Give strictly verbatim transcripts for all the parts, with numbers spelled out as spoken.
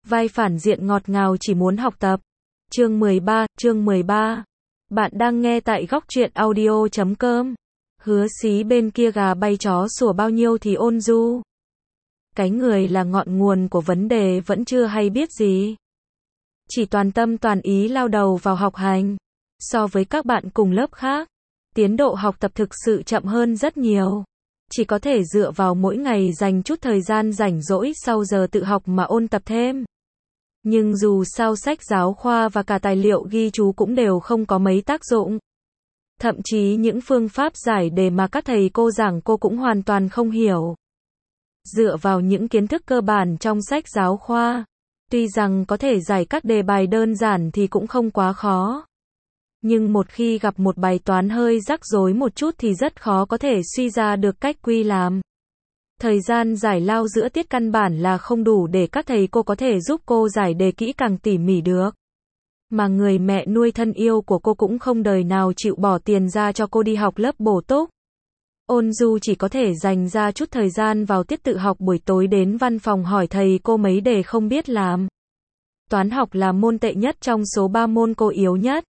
Vai phản diện ngọt ngào chỉ muốn học tập. Chương mười ba, chương mười ba. Bạn đang nghe tại góc truyện audio chấm com. Hứa Xí bên kia gà bay chó sủa bao nhiêu thì ôn du. Cái người là ngọn nguồn của vấn đề vẫn chưa hay biết gì. Chỉ toàn tâm toàn ý lao đầu vào học hành. So với các bạn cùng lớp khác, tiến độ học tập thực sự chậm hơn rất nhiều. Chỉ có thể dựa vào mỗi ngày dành chút thời gian rảnh rỗi sau giờ tự học mà ôn tập thêm. Nhưng dù sao sách giáo khoa và cả tài liệu ghi chú cũng đều không có mấy tác dụng. Thậm chí những phương pháp giải đề mà các thầy cô giảng cô cũng hoàn toàn không hiểu. Dựa vào những kiến thức cơ bản trong sách giáo khoa, tuy rằng có thể giải các đề bài đơn giản thì cũng không quá khó. Nhưng một khi gặp một bài toán hơi rắc rối một chút thì rất khó có thể suy ra được cách quy làm. Thời gian giải lao giữa tiết căn bản là không đủ để các thầy cô có thể giúp cô giải đề kỹ càng tỉ mỉ được. Mà người mẹ nuôi thân yêu của cô cũng không đời nào chịu bỏ tiền ra cho cô đi học lớp bổ túc. Ôn Du chỉ có thể dành ra chút thời gian vào tiết tự học buổi tối đến văn phòng hỏi thầy cô mấy đề không biết làm. Toán học là môn tệ nhất trong số ba môn cô yếu nhất.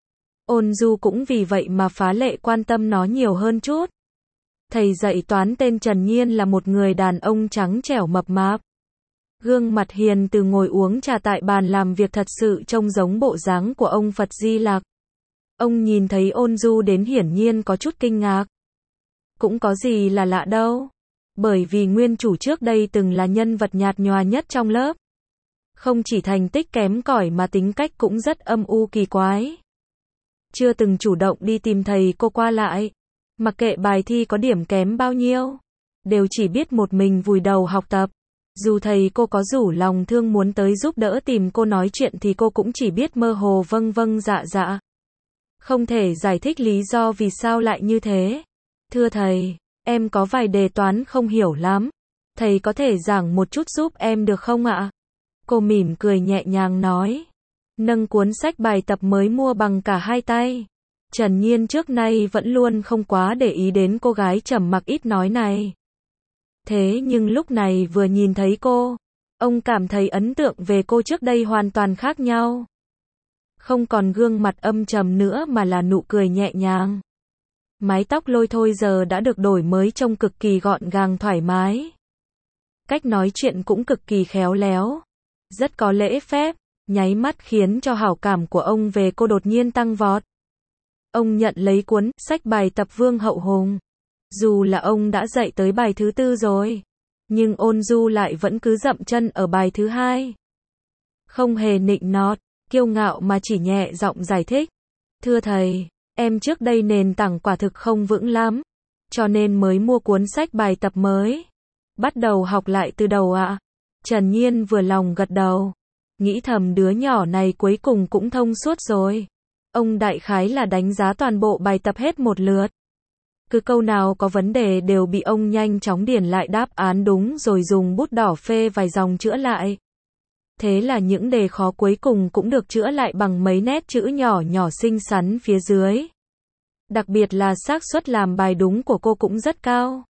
Ôn Du cũng vì vậy mà phá lệ quan tâm nó nhiều hơn chút. Thầy dạy toán tên Trần Nhiên là một người đàn ông trắng trẻo mập mạp. Gương mặt hiền từ ngồi uống trà tại bàn làm việc thật sự trông giống bộ dáng của ông Phật Di Lặc. Ông nhìn thấy Ôn Du đến hiển nhiên có chút kinh ngạc. Cũng có gì là lạ đâu. Bởi vì nguyên chủ trước đây từng là nhân vật nhạt nhòa nhất trong lớp. Không chỉ thành tích kém cỏi mà tính cách cũng rất âm u kỳ quái. Chưa từng chủ động đi tìm thầy cô qua lại. Mặc kệ bài thi có điểm kém bao nhiêu, đều chỉ biết một mình vùi đầu học tập. Dù thầy cô có rủ lòng thương muốn tới giúp đỡ tìm cô nói chuyện thì cô cũng chỉ biết mơ hồ vâng vâng dạ dạ. Không thể giải thích lý do vì sao lại như thế. Thưa thầy, em có vài đề toán không hiểu lắm. Thầy có thể giảng một chút giúp em được không ạ? Cô mỉm cười nhẹ nhàng nói. Nâng cuốn sách bài tập mới mua bằng cả hai tay. Trần Nhiên trước nay vẫn luôn không quá để ý đến cô gái trầm mặc ít nói này. Thế nhưng lúc này vừa nhìn thấy cô, ông cảm thấy ấn tượng về cô trước đây hoàn toàn khác nhau. Không còn gương mặt âm trầm nữa mà là nụ cười nhẹ nhàng. Mái tóc lôi thôi giờ đã được đổi mới trông cực kỳ gọn gàng thoải mái. Cách nói chuyện cũng cực kỳ khéo léo, rất có lễ phép, nháy mắt khiến cho hảo cảm của ông về cô đột nhiên tăng vọt. Ông nhận lấy cuốn sách bài tập Vương Hậu Hùng. Dù là ông đã dạy tới bài thứ tư rồi, nhưng Ôn Du lại vẫn cứ dậm chân ở bài thứ hai. Không hề nịnh nọt, kiêu ngạo mà chỉ nhẹ giọng giải thích. Thưa thầy, em trước đây nền tảng quả thực không vững lắm, cho nên mới mua cuốn sách bài tập mới. Bắt đầu học lại từ đầu ạ. À? Trần Nhiên vừa lòng gật đầu, nghĩ thầm đứa nhỏ này cuối cùng cũng thông suốt rồi. Ông đại khái là đánh giá toàn bộ bài tập hết một lượt. Cứ câu nào có vấn đề đều bị ông nhanh chóng điền lại đáp án đúng rồi dùng bút đỏ phê vài dòng chữa lại. Thế là những đề khó cuối cùng cũng được chữa lại bằng mấy nét chữ nhỏ nhỏ xinh xắn phía dưới. Đặc biệt là xác suất làm bài đúng của cô cũng rất cao.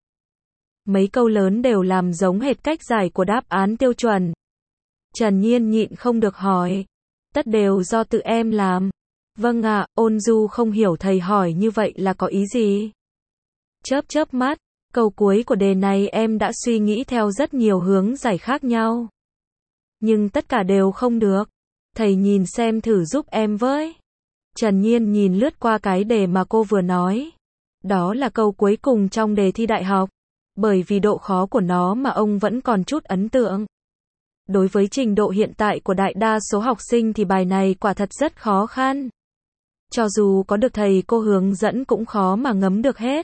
Mấy câu lớn đều làm giống hệt cách giải của đáp án tiêu chuẩn. Trần Nhiên nhịn không được hỏi. Tất đều do tự em làm. Vâng ạ, Ôn Du không hiểu thầy hỏi như vậy là có ý gì. Chớp chớp mắt, câu cuối của đề này em đã suy nghĩ theo rất nhiều hướng giải khác nhau. Nhưng tất cả đều không được. Thầy nhìn xem thử giúp em với. Trần Nhiên nhìn lướt qua cái đề mà cô vừa nói. Đó là câu cuối cùng trong đề thi đại học. Bởi vì độ khó của nó mà ông vẫn còn chút ấn tượng. Đối với trình độ hiện tại của đại đa số học sinh thì bài này quả thật rất khó khăn. Cho dù có được thầy cô hướng dẫn cũng khó mà ngấm được hết.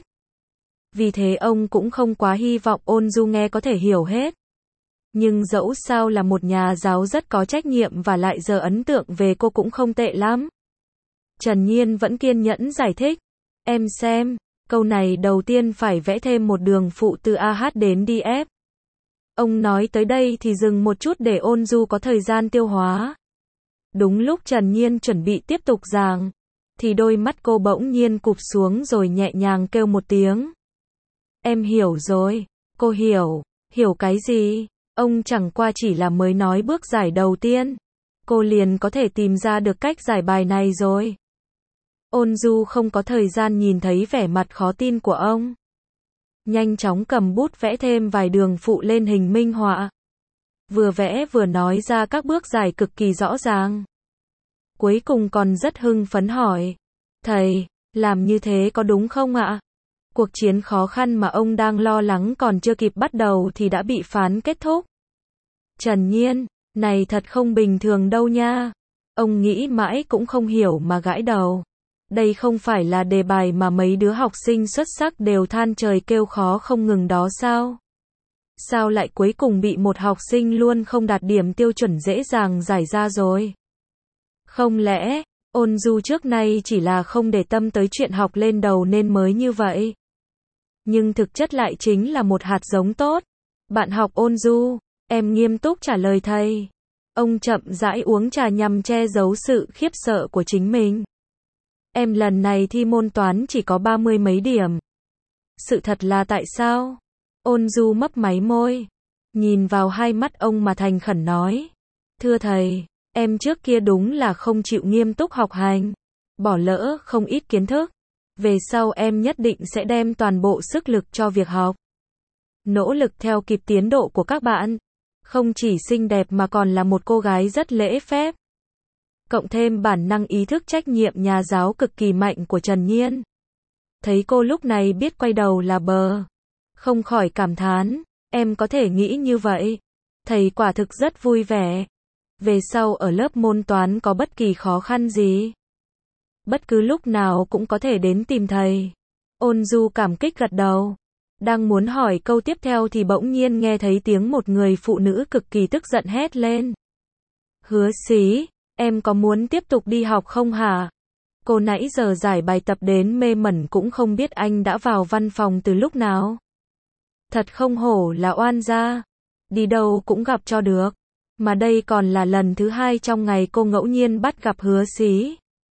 Vì thế ông cũng không quá hy vọng Ôn Du nghe có thể hiểu hết. Nhưng dẫu sao là một nhà giáo rất có trách nhiệm và lại giờ ấn tượng về cô cũng không tệ lắm. Trần Nhiên vẫn kiên nhẫn giải thích. Em xem, câu này đầu tiên phải vẽ thêm một đường phụ từ a hát đến đê ép. Ông nói tới đây thì dừng một chút để Ôn Du có thời gian tiêu hóa. Đúng lúc Trần Nhiên chuẩn bị tiếp tục giảng, thì đôi mắt cô bỗng nhiên cụp xuống rồi nhẹ nhàng kêu một tiếng. Em hiểu rồi. Cô hiểu. Hiểu cái gì? Ông chẳng qua chỉ là mới nói bước giải đầu tiên. Cô liền có thể tìm ra được cách giải bài này rồi. Ôn Du không có thời gian nhìn thấy vẻ mặt khó tin của ông. Nhanh chóng cầm bút vẽ thêm vài đường phụ lên hình minh họa. Vừa vẽ vừa nói ra các bước giải cực kỳ rõ ràng. Cuối cùng còn rất hưng phấn hỏi. Thầy, làm như thế có đúng không ạ? Cuộc chiến khó khăn mà ông đang lo lắng còn chưa kịp bắt đầu thì đã bị phán kết thúc. Trần Nhiên, này thật không bình thường đâu nha. Ông nghĩ mãi cũng không hiểu mà gãi đầu. Đây không phải là đề bài mà mấy đứa học sinh xuất sắc đều than trời kêu khó không ngừng đó sao? Sao lại cuối cùng bị một học sinh luôn không đạt điểm tiêu chuẩn dễ dàng giải ra rồi? Không lẽ, Ôn Du trước nay chỉ là không để tâm tới chuyện học lên đầu nên mới như vậy? Nhưng thực chất lại chính là một hạt giống tốt. Bạn học Ôn Du, em nghiêm túc trả lời thầy. Ông chậm rãi uống trà nhằm che giấu sự khiếp sợ của chính mình. Em lần này thi môn toán chỉ có ba mươi mấy điểm. Sự thật là tại sao? Ôn Du mấp máy môi. Nhìn vào hai mắt ông mà thành khẩn nói. Thưa thầy, em trước kia đúng là không chịu nghiêm túc học hành. Bỏ lỡ không ít kiến thức. Về sau em nhất định sẽ đem toàn bộ sức lực cho việc học. Nỗ lực theo kịp tiến độ của các bạn. Không chỉ xinh đẹp mà còn là một cô gái rất lễ phép. Cộng thêm bản năng ý thức trách nhiệm nhà giáo cực kỳ mạnh của Trần Nhiên. Thấy cô lúc này biết quay đầu là bờ. Không khỏi cảm thán, em có thể nghĩ như vậy. Thầy quả thực rất vui vẻ. Về sau ở lớp môn toán có bất kỳ khó khăn gì. Bất cứ lúc nào cũng có thể đến tìm thầy. Ôn Du cảm kích gật đầu. Đang muốn hỏi câu tiếp theo thì bỗng nhiên nghe thấy tiếng một người phụ nữ cực kỳ tức giận hét lên. Hứa Xí, em có muốn tiếp tục đi học không hả? Cô nãy giờ giải bài tập đến mê mẩn cũng không biết anh đã vào văn phòng từ lúc nào. Thật không hổ là oan gia. Đi đâu cũng gặp cho được. Mà đây còn là lần thứ hai trong ngày cô ngẫu nhiên bắt gặp Hứa Xí.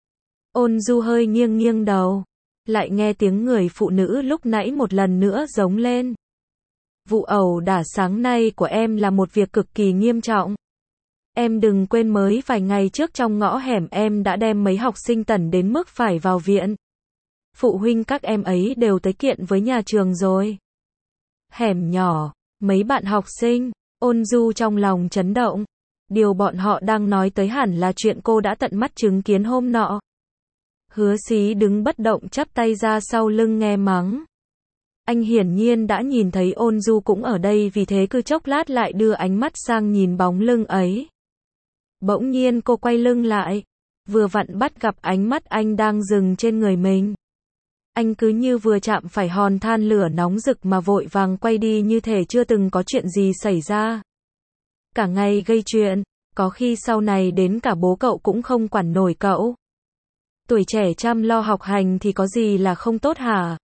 Ôn Du hơi nghiêng nghiêng đầu. Lại nghe tiếng người phụ nữ lúc nãy một lần nữa giống lên. Vụ ẩu đả sáng nay của em là một việc cực kỳ nghiêm trọng. Em đừng quên mới vài ngày trước trong ngõ hẻm em đã đem mấy học sinh tẩn đến mức phải vào viện. Phụ huynh các em ấy đều tới kiện với nhà trường rồi. Hẻm nhỏ, mấy bạn học sinh, Ôn Du trong lòng chấn động. Điều bọn họ đang nói tới hẳn là chuyện cô đã tận mắt chứng kiến hôm nọ. Hứa Xí đứng bất động chắp tay ra sau lưng nghe mắng. Anh hiển nhiên đã nhìn thấy Ôn Du cũng ở đây vì thế cứ chốc lát lại đưa ánh mắt sang nhìn bóng lưng ấy. Bỗng nhiên cô quay lưng lại. Vừa vặn bắt gặp ánh mắt anh đang dừng trên người mình. Anh cứ như vừa chạm phải hòn than lửa nóng rực mà vội vàng quay đi như thể chưa từng có chuyện gì xảy ra. Cả ngày gây chuyện, có khi sau này đến cả bố cậu cũng không quản nổi cậu. Tuổi trẻ chăm lo học hành thì có gì là không tốt hả?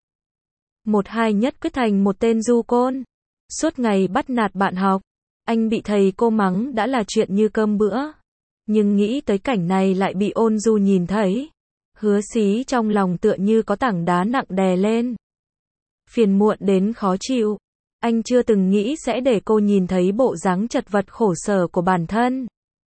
Một hai nhất quyết thành một tên du côn. Suốt ngày bắt nạt bạn học. Anh bị thầy cô mắng đã là chuyện như cơm bữa. Nhưng nghĩ tới cảnh này lại bị Ôn Du nhìn thấy. Hứa Xí trong lòng tựa như có tảng đá nặng đè lên. Phiền muộn đến khó chịu. Anh chưa từng nghĩ sẽ để cô nhìn thấy bộ dáng chật vật khổ sở của bản thân.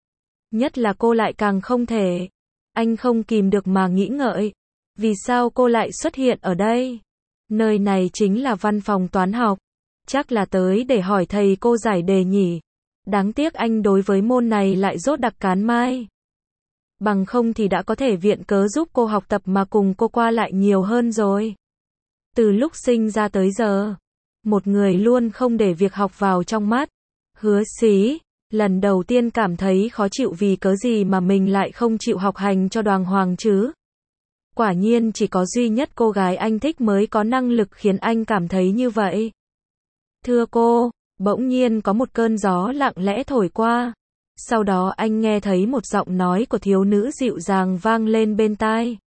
Nhất là cô lại càng không thể. Anh không kìm được mà nghĩ ngợi. Vì sao cô lại xuất hiện ở đây? Nơi này chính là văn phòng toán học. Chắc là tới để hỏi thầy cô giải đề nhỉ. Đáng tiếc anh đối với môn này lại dốt đặc cán mai. Bằng không thì đã có thể viện cớ giúp cô học tập mà cùng cô qua lại nhiều hơn rồi. Từ lúc sinh ra tới giờ, một người luôn không để việc học vào trong mắt. Hứa Xí, lần đầu tiên cảm thấy khó chịu vì cớ gì mà mình lại không chịu học hành cho đàng hoàng chứ. Quả nhiên chỉ có duy nhất cô gái anh thích mới có năng lực khiến anh cảm thấy như vậy. Thưa cô, bỗng nhiên có một cơn gió lặng lẽ thổi qua. Sau đó anh nghe thấy một giọng nói của thiếu nữ dịu dàng vang lên bên tai.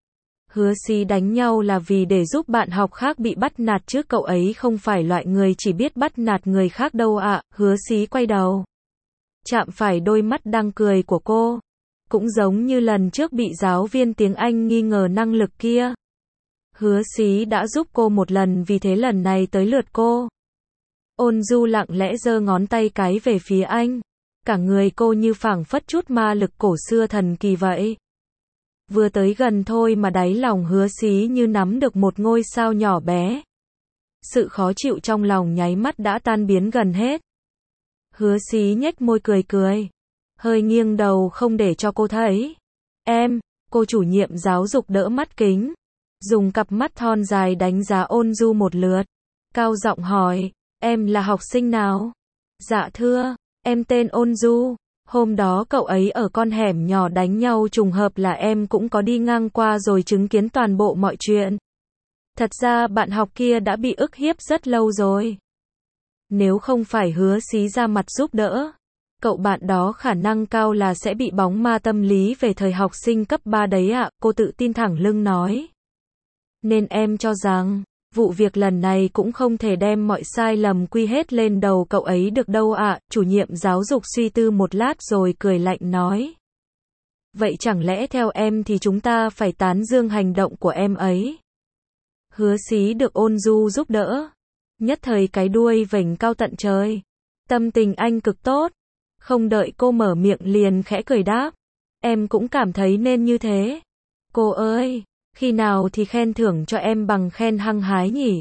Hứa Xí đánh nhau là vì để giúp bạn học khác bị bắt nạt chứ cậu ấy không phải loại người chỉ biết bắt nạt người khác đâu ạ. À. Hứa Xí quay đầu. Chạm phải đôi mắt đang cười của cô. Cũng giống như lần trước bị giáo viên tiếng Anh nghi ngờ năng lực kia. Hứa Xí đã giúp cô một lần vì thế lần này tới lượt cô. Ôn Du lặng lẽ giơ ngón tay cái về phía anh. Cả người cô như phảng phất chút ma lực cổ xưa thần kỳ vậy. Vừa tới gần thôi mà đáy lòng Hứa Xí như nắm được một ngôi sao nhỏ bé. Sự khó chịu trong lòng nháy mắt đã tan biến gần hết. Hứa Xí nhếch môi cười cười. Hơi nghiêng đầu không để cho cô thấy. Em, cô chủ nhiệm giáo dục đỡ mắt kính. Dùng cặp mắt thon dài đánh giá Ôn Du một lượt. Cao giọng hỏi, em là học sinh nào? Dạ thưa, em tên Ôn Du. Hôm đó cậu ấy ở con hẻm nhỏ đánh nhau trùng hợp là em cũng có đi ngang qua rồi chứng kiến toàn bộ mọi chuyện. Thật ra bạn học kia đã bị ức hiếp rất lâu rồi. Nếu không phải Hứa Xí ra mặt giúp đỡ, cậu bạn đó khả năng cao là sẽ bị bóng ma tâm lý về thời học sinh cấp ba đấy ạ, cô tự tin thẳng lưng nói. Nên em cho rằng, vụ việc lần này cũng không thể đem mọi sai lầm quy hết lên đầu cậu ấy được đâu ạ, chủ nhiệm giáo dục suy tư một lát rồi cười lạnh nói. Vậy chẳng lẽ theo em thì chúng ta phải tán dương hành động của em ấy? Hứa Xí được Ôn Du giúp đỡ. Nhất thời cái đuôi vểnh cao tận trời. Tâm tình anh cực tốt. Không đợi cô mở miệng liền khẽ cười đáp. Em cũng cảm thấy nên như thế. Cô ơi, khi nào thì khen thưởng cho em bằng khen hăng hái nhỉ?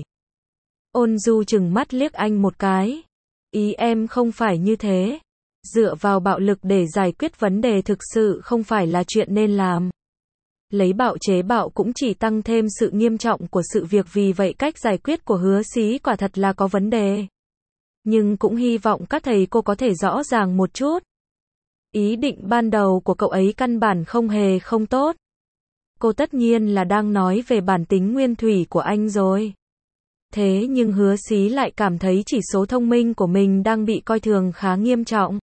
Ôn Du chừng mắt liếc anh một cái. Ý em không phải như thế. Dựa vào bạo lực để giải quyết vấn đề thực sự không phải là chuyện nên làm. Lấy bạo chế bạo cũng chỉ tăng thêm sự nghiêm trọng của sự việc, vì vậy cách giải quyết của Hứa Xí quả thật là có vấn đề. Nhưng cũng hy vọng các thầy cô có thể rõ ràng một chút. Ý định ban đầu của cậu ấy căn bản không hề không tốt. Cô tất nhiên là đang nói về bản tính nguyên thủy của anh rồi. Thế nhưng Hứa Xí lại cảm thấy chỉ số thông minh của mình đang bị coi thường khá nghiêm trọng.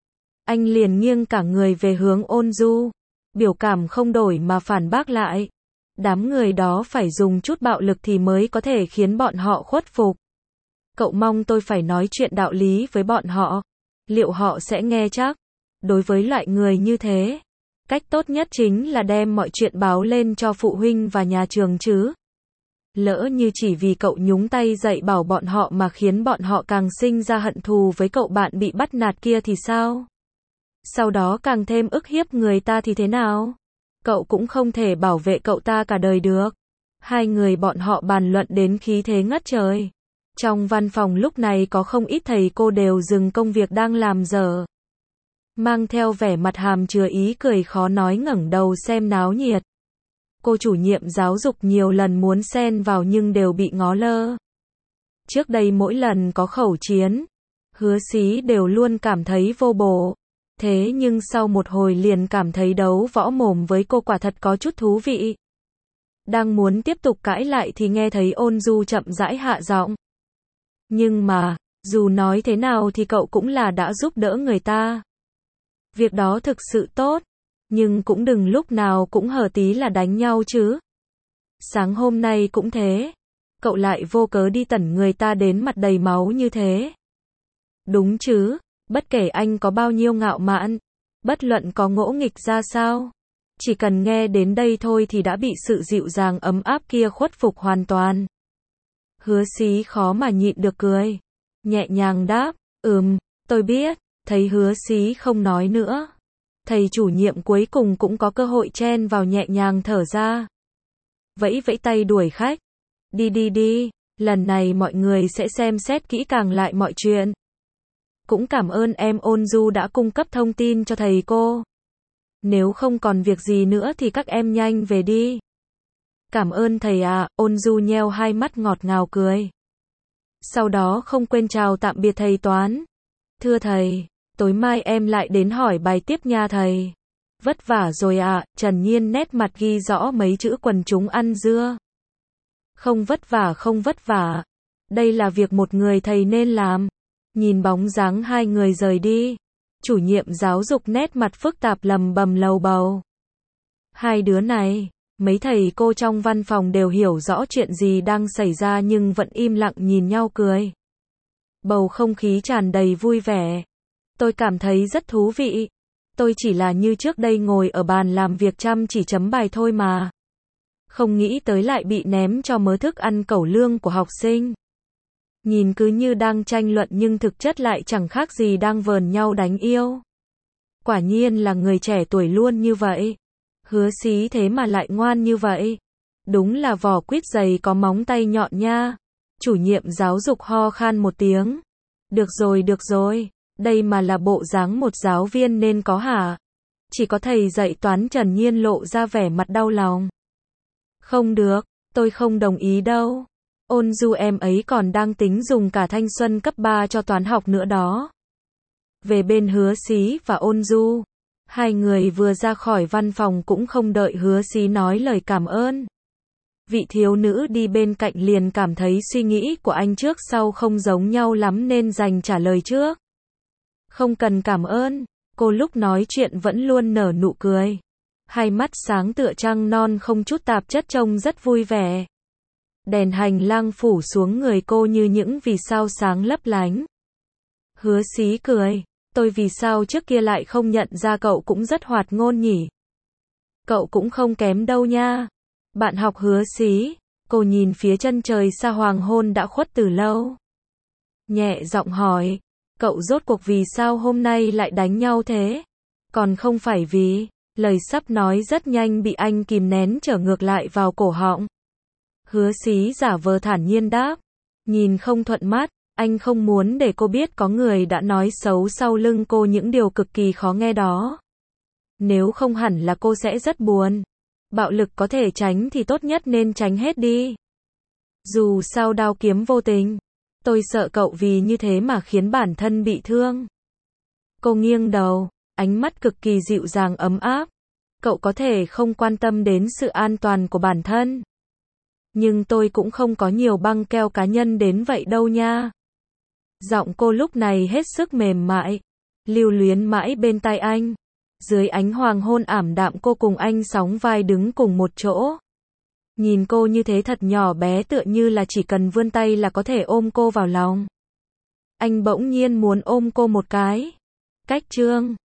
Anh liền nghiêng cả người về hướng Ôn Du. Biểu cảm không đổi mà phản bác lại. Đám người đó phải dùng chút bạo lực thì mới có thể khiến bọn họ khuất phục. Cậu mong tôi phải nói chuyện đạo lý với bọn họ. Liệu họ sẽ nghe chắc? Đối với loại người như thế, cách tốt nhất chính là đem mọi chuyện báo lên cho phụ huynh và nhà trường chứ. Lỡ như chỉ vì cậu nhúng tay dạy bảo bọn họ mà khiến bọn họ càng sinh ra hận thù với cậu bạn bị bắt nạt kia thì sao? Sau đó càng thêm ức hiếp người ta thì thế nào? Cậu cũng không thể bảo vệ cậu ta cả đời được. Hai người bọn họ bàn luận đến khí thế ngất trời. Trong văn phòng lúc này có không ít thầy cô đều dừng công việc đang làm dở. Mang theo vẻ mặt hàm chứa ý cười khó nói ngẩng đầu xem náo nhiệt. Cô chủ nhiệm giáo dục nhiều lần muốn xen vào nhưng đều bị ngó lơ. Trước đây mỗi lần có khẩu chiến, Hứa Xí đều luôn cảm thấy vô bổ. Thế nhưng sau một hồi liền cảm thấy đấu võ mồm với cô quả thật có chút thú vị. Đang muốn tiếp tục cãi lại thì nghe thấy Ôn Du chậm rãi hạ giọng. Nhưng mà, dù nói thế nào thì cậu cũng là đã giúp đỡ người ta. Việc đó thực sự tốt, nhưng cũng đừng lúc nào cũng hở tí là đánh nhau chứ. Sáng hôm nay cũng thế, cậu lại vô cớ đi tẩn người ta đến mặt đầy máu như thế. Đúng chứ, bất kể anh có bao nhiêu ngạo mạn, bất luận có ngỗ nghịch ra sao, chỉ cần nghe đến đây thôi thì đã bị sự dịu dàng ấm áp kia khuất phục hoàn toàn. Hứa Xí khó mà nhịn được cười, nhẹ nhàng đáp, ừm, tôi biết. Thấy Hứa Xí không nói nữa, thầy chủ nhiệm cuối cùng cũng có cơ hội chen vào nhẹ nhàng thở ra. Vẫy vẫy tay đuổi khách. Đi đi đi, lần này mọi người sẽ xem xét kỹ càng lại mọi chuyện. Cũng cảm ơn em Ôn Du đã cung cấp thông tin cho thầy cô. Nếu không còn việc gì nữa thì các em nhanh về đi. Cảm ơn thầy ạ, Ôn Du nheo hai mắt ngọt ngào cười. Sau đó không quên chào tạm biệt thầy toán. Thưa thầy, tối mai em lại đến hỏi bài tiếp nha thầy. Vất vả rồi ạ, Trần Nhiên nét mặt ghi rõ mấy chữ quần chúng ăn dưa. Không vất vả không vất vả. Đây là việc một người thầy nên làm. Nhìn bóng dáng hai người rời đi, chủ nhiệm giáo dục nét mặt phức tạp lầm bầm lầu bầu. Hai đứa này, mấy thầy cô trong văn phòng đều hiểu rõ chuyện gì đang xảy ra nhưng vẫn im lặng nhìn nhau cười. Bầu không khí tràn đầy vui vẻ. Tôi cảm thấy rất thú vị. Tôi chỉ là như trước đây ngồi ở bàn làm việc chăm chỉ chấm bài thôi mà. Không nghĩ tới lại bị ném cho mớ thức ăn cẩu lương của học sinh. Nhìn cứ như đang tranh luận nhưng thực chất lại chẳng khác gì đang vờn nhau đánh yêu. Quả nhiên là người trẻ tuổi luôn như vậy. Hứa Xí thế mà lại ngoan như vậy. Đúng là vỏ quýt dày có móng tay nhọn nha. Chủ nhiệm giáo dục ho khan một tiếng. Được rồi được rồi, đây mà là bộ dáng một giáo viên nên có hả? Chỉ có thầy dạy toán Trần Nhiên lộ ra vẻ mặt đau lòng. Không được, tôi không đồng ý đâu. Ôn Du em ấy còn đang tính dùng cả thanh xuân cấp ba cho toán học nữa đó. Về bên Hứa Xí và Ôn Du, hai người vừa ra khỏi văn phòng cũng không đợi Hứa Xí nói lời cảm ơn. Vị thiếu nữ đi bên cạnh liền cảm thấy suy nghĩ của anh trước sau không giống nhau lắm nên dành trả lời trước. Không cần cảm ơn, cô lúc nói chuyện vẫn luôn nở nụ cười. Hai mắt sáng tựa trăng non không chút tạp chất trông rất vui vẻ. Đèn hành lang phủ xuống người cô như những vì sao sáng lấp lánh. Hứa Xí cười, tôi vì sao trước kia lại không nhận ra cậu cũng rất hoạt ngôn nhỉ? Cậu cũng không kém đâu nha. Bạn học Hứa Xí, cô nhìn phía chân trời xa hoàng hôn đã khuất từ lâu. Nhẹ giọng hỏi, cậu rốt cuộc vì sao hôm nay lại đánh nhau thế? Còn không phải vì, lời sắp nói rất nhanh bị anh kìm nén trở ngược lại vào cổ họng. Hứa Xí giả vờ thản nhiên đáp, nhìn không thuận mắt, anh không muốn để cô biết có người đã nói xấu sau lưng cô những điều cực kỳ khó nghe đó. Nếu không hẳn là cô sẽ rất buồn. Bạo lực có thể tránh thì tốt nhất nên tránh hết đi. Dù sao đao kiếm vô tình, tôi sợ cậu vì như thế mà khiến bản thân bị thương. Cô nghiêng đầu, ánh mắt cực kỳ dịu dàng ấm áp. Cậu có thể không quan tâm đến sự an toàn của bản thân. Nhưng tôi cũng không có nhiều băng keo cá nhân đến vậy đâu nha. Giọng cô lúc này hết sức mềm mại, lưu luyến mãi bên tai anh. Dưới ánh hoàng hôn ảm đạm cô cùng anh sóng vai đứng cùng một chỗ. Nhìn cô như thế thật nhỏ bé tựa như là chỉ cần vươn tay là có thể ôm cô vào lòng. Anh bỗng nhiên muốn ôm cô một cái. Cách chương